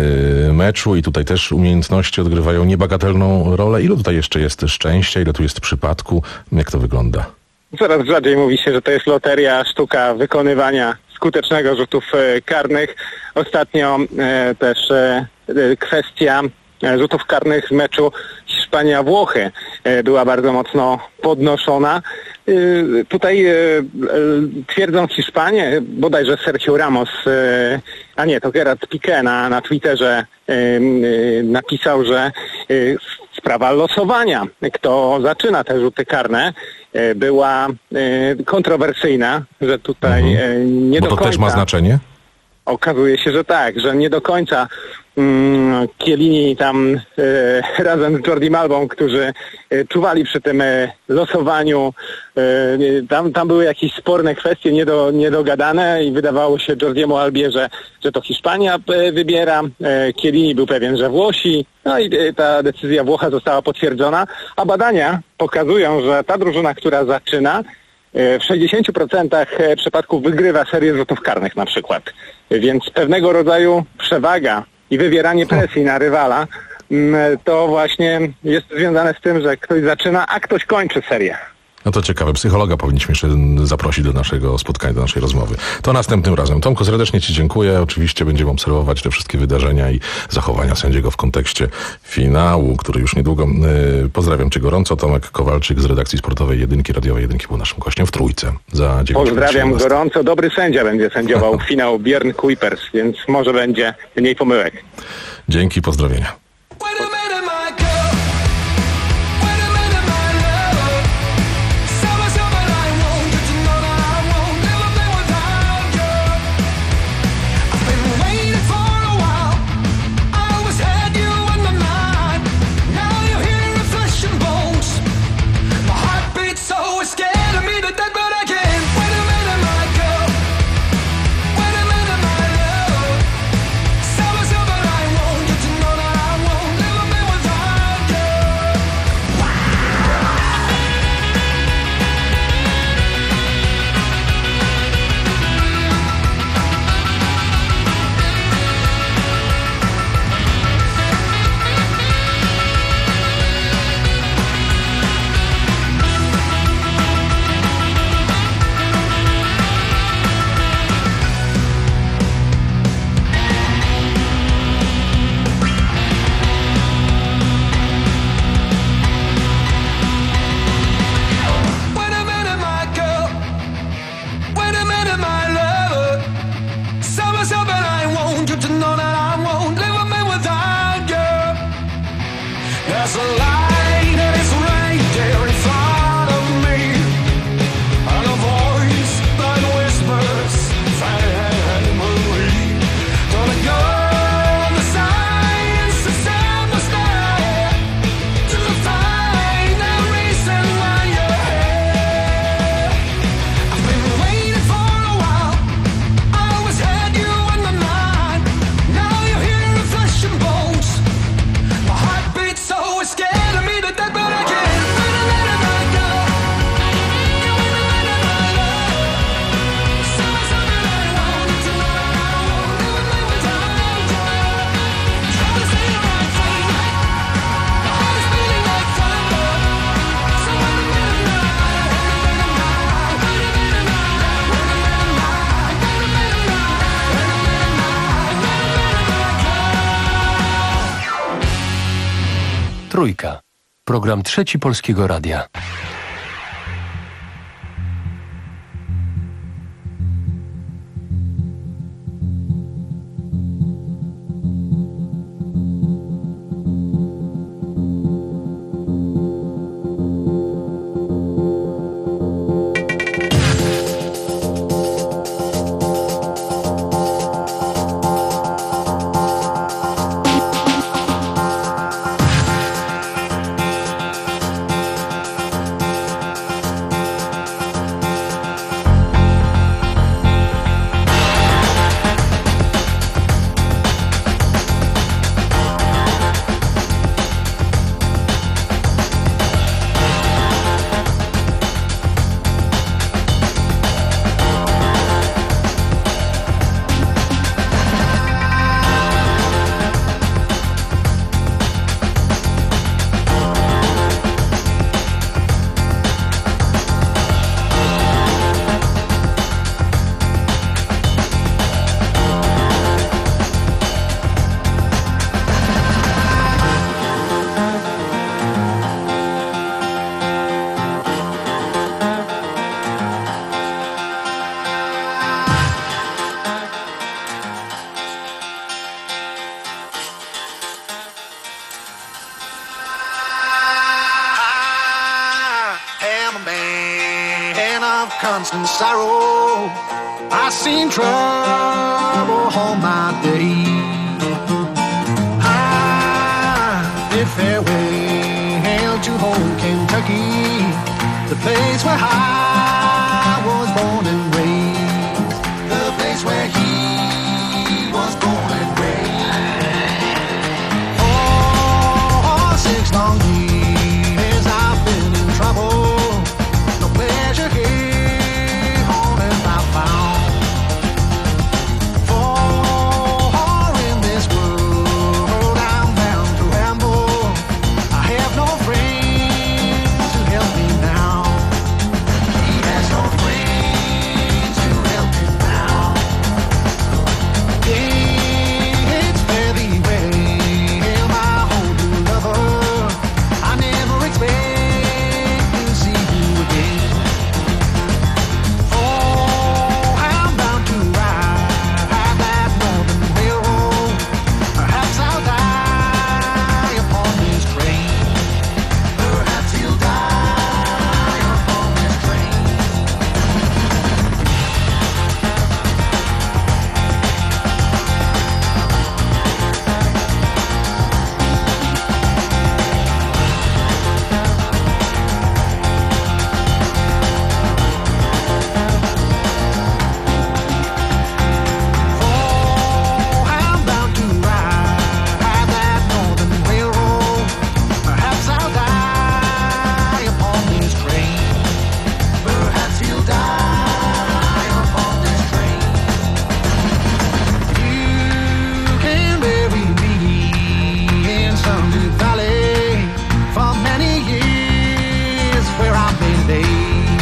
meczu i tutaj też umiejętności odgrywają niebagatelną rolę. Ilu tutaj jeszcze jest szczęścia, ile tu jest przypadku, jak to wygląda? Coraz rzadziej mówi się, że to jest loteria, sztuka wykonywania skutecznego rzutów e, karnych. Ostatnio e, też e, kwestia e, rzutów karnych z meczu Hiszpania-Włochy e, była bardzo mocno podnoszona. E, tutaj e, e, twierdzą Hiszpanie, bodajże Sergio Ramos, e, a nie, to Gerard Piqué na, na Twitterze e, e, napisał, że e, sprawa losowania, kto zaczyna te rzuty karne, e, była e, kontrowersyjna, że tutaj e, nie Bo do to końca... też ma znaczenie? Okazuje się, że tak, że nie do końca mm, Chiellini tam e, razem z Jordim Albą, którzy e, czuwali przy tym e, losowaniu, e, tam, tam były jakieś sporne kwestie niedo, niedogadane i wydawało się Jordiemu Albie, że, że to Hiszpania e, wybiera, e, Chiellini był pewien, że Włosi, no i e, ta decyzja Włocha została potwierdzona, a badania pokazują, że ta drużyna, która zaczyna, w sześćdziesięciu procentach przypadków wygrywa serię rzutów karnych na przykład. Więc pewnego rodzaju przewaga i wywieranie presji na rywala to właśnie jest związane z tym, że ktoś zaczyna, a ktoś kończy serię. No to ciekawe. Psychologa powinniśmy jeszcze zaprosić do naszego spotkania, do naszej rozmowy. To następnym razem. Tomku, serdecznie Ci dziękuję. Oczywiście będziemy obserwować te wszystkie wydarzenia i zachowania sędziego w kontekście finału, który już niedługo... Yy, pozdrawiam Cię gorąco. Tomek Kowalczyk z redakcji sportowej Jedynki, radiowej Jedynki był naszym gościem w Trójce. Za Pozdrawiam gorąco. Dobry sędzia będzie sędziował finał Björn Kuipers, więc może będzie mniej pomyłek. Dzięki, pozdrowienia. Trójka. Program Trzeci Polskiego Radia. constant sorrow. I've seen trouble all my days. I bid farewell to old Kentucky, the place where I was born and raised, the place where he was born and raised. Oh, six long years I've been in trouble, no pleasure here on earth I found. For in this world I'm bound to ramble, I have no friends to help me now. He has no friends to help him now. It's fairly well, my whole new lover, I never expect to see you again. Oh, I'm bound to ride that northern railroad. Perhaps I'll die upon this train. Perhaps he'll die upon this train. Oh, I'm bound to ride that northern railroad. Perhaps I'll die upon this train. Perhaps he'll die upon this train. You can bury me in some deep valley for many years where I've been laid.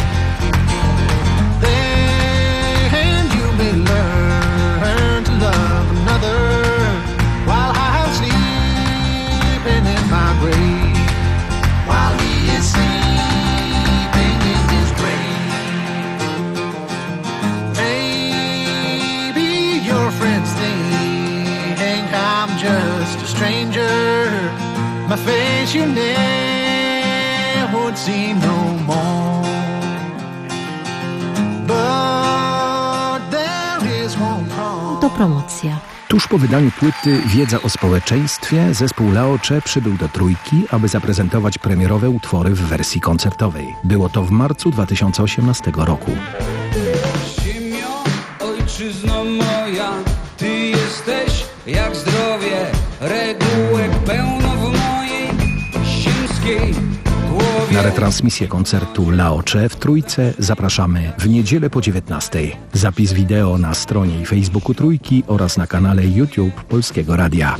Then you may learn to love another while I'm sleeping in my grave. While he is sleeping in his grave. Maybe your friends think I'm just a stranger. My face you never would see no more. But there is one problem. Autopromocja. Tuż po wydaniu płyty Wiedza o społeczeństwie zespół Laocze przybył do Trójki, aby zaprezentować premierowe utwory w wersji koncertowej. Było to w marcu dwa tysiące osiemnastego roku. Ziemio, ojczyzno moja, ty jesteś jak zdrowie, regułek pełno w mojej ziemskiej głowie. Na retransmisję koncertu Laocze w Trójce zapraszamy w niedzielę po dziewiętnastej. Zapis wideo na stronie i Facebooku Trójki oraz na kanale YouTube Polskiego Radia.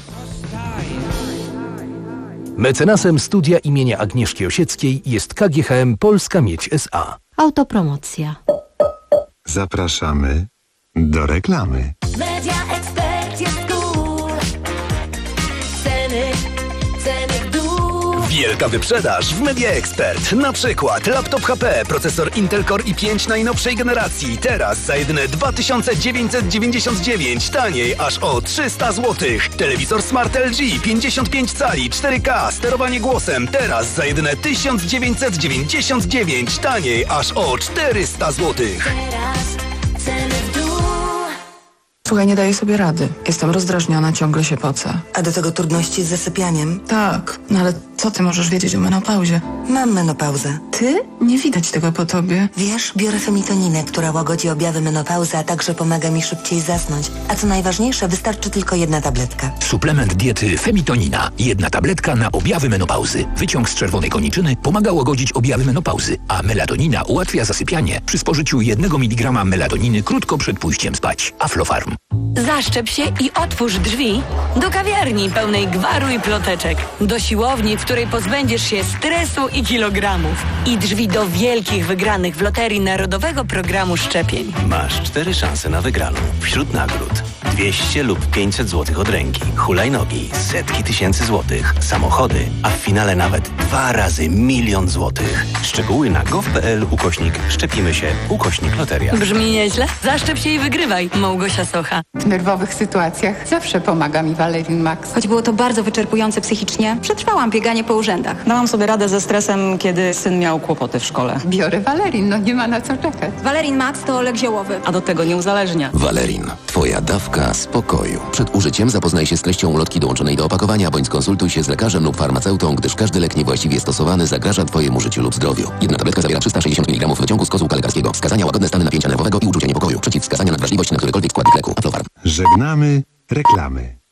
Mecenasem studia imienia Agnieszki Osieckiej jest K G H M Polska Miedź S A. Autopromocja. Zapraszamy do reklamy. Media Expert jest cool. Ceny, ceny w dół. Wielka wyprzedaż w Media Expert. Na przykład laptop H P, procesor Intel Core i pięć najnowszej generacji. Teraz za jedyne dwa tysiące dziewięćset dziewięćdziesiąt dziewięć, taniej aż o trzysta złotych. Telewizor Smart L G pięćdziesiąt pięć cali, cztery K, sterowanie głosem. Teraz za jedyne tysiąc dziewięćset dziewięćdziesiąt dziewięć, taniej aż o czterysta złotych. Teraz ceny w dół. Słuchaj, nie daję sobie rady. Jestem rozdrażniona, ciągle się pocę. A do tego trudności z zasypianiem? Tak, no ale co ty możesz wiedzieć o menopauzie? Mam menopauzę. Ty? Nie widać tego po tobie. Wiesz, biorę femitoninę, która łagodzi objawy menopauzy, a także pomaga mi szybciej zasnąć. A co najważniejsze, wystarczy tylko jedna tabletka. Suplement diety Femitonina. Jedna tabletka na objawy menopauzy. Wyciąg z czerwonej koniczyny pomaga łagodzić objawy menopauzy, a melatonina ułatwia zasypianie przy spożyciu jednego miligrama melatoniny krótko przed pójściem spać. Aflofarm. Zaszczep się i otwórz drzwi do kawiarni pełnej gwaru i ploteczek. Do siłowni, w której pozbędziesz się stresu i kilogramów. I drzwi do wielkich wygranych w Loterii Narodowego Programu Szczepień. Masz cztery szanse na wygraną. Wśród nagród dwieście lub pięćset złotych od ręki, hulajnogi, setki tysięcy złotych, samochody, a w finale nawet dwa razy milion złotych. Szczegóły na gov.pl ukośnik szczepimy się ukośnik loteria. Brzmi nieźle? Zaszczep się i wygrywaj. Małgosia Socha. W nerwowych sytuacjach zawsze pomaga mi Valerin Max. Choć było to bardzo wyczerpujące psychicznie, przetrwałam bieganie po urzędach. Dałam sobie radę ze stresem, kiedy syn miał kłopoty w szkole. Biorę Valerin, no nie ma na co czekać. Valerin Max to lek ziołowy. A do tego nie uzależnia. Valerin. Twoja dawka spokoju. Przed użyciem zapoznaj się z treścią ulotki dołączonej do opakowania, bądź skonsultuj się z lekarzem lub farmaceutą, gdyż każdy lek niewłaściwie stosowany zagraża Twojemu życiu lub zdrowiu. Jedna tabletka zawiera trzysta sześćdziesiąt miligramów wyciągu z kozłka lekarskiego. Wskazania: łagodne stany napięcia nerwowego i uczucie niepokoju. Przeciwwskazania: nadwrażliwość na którykolwiek składnik leku. Aflofarm. Żegnamy reklamy.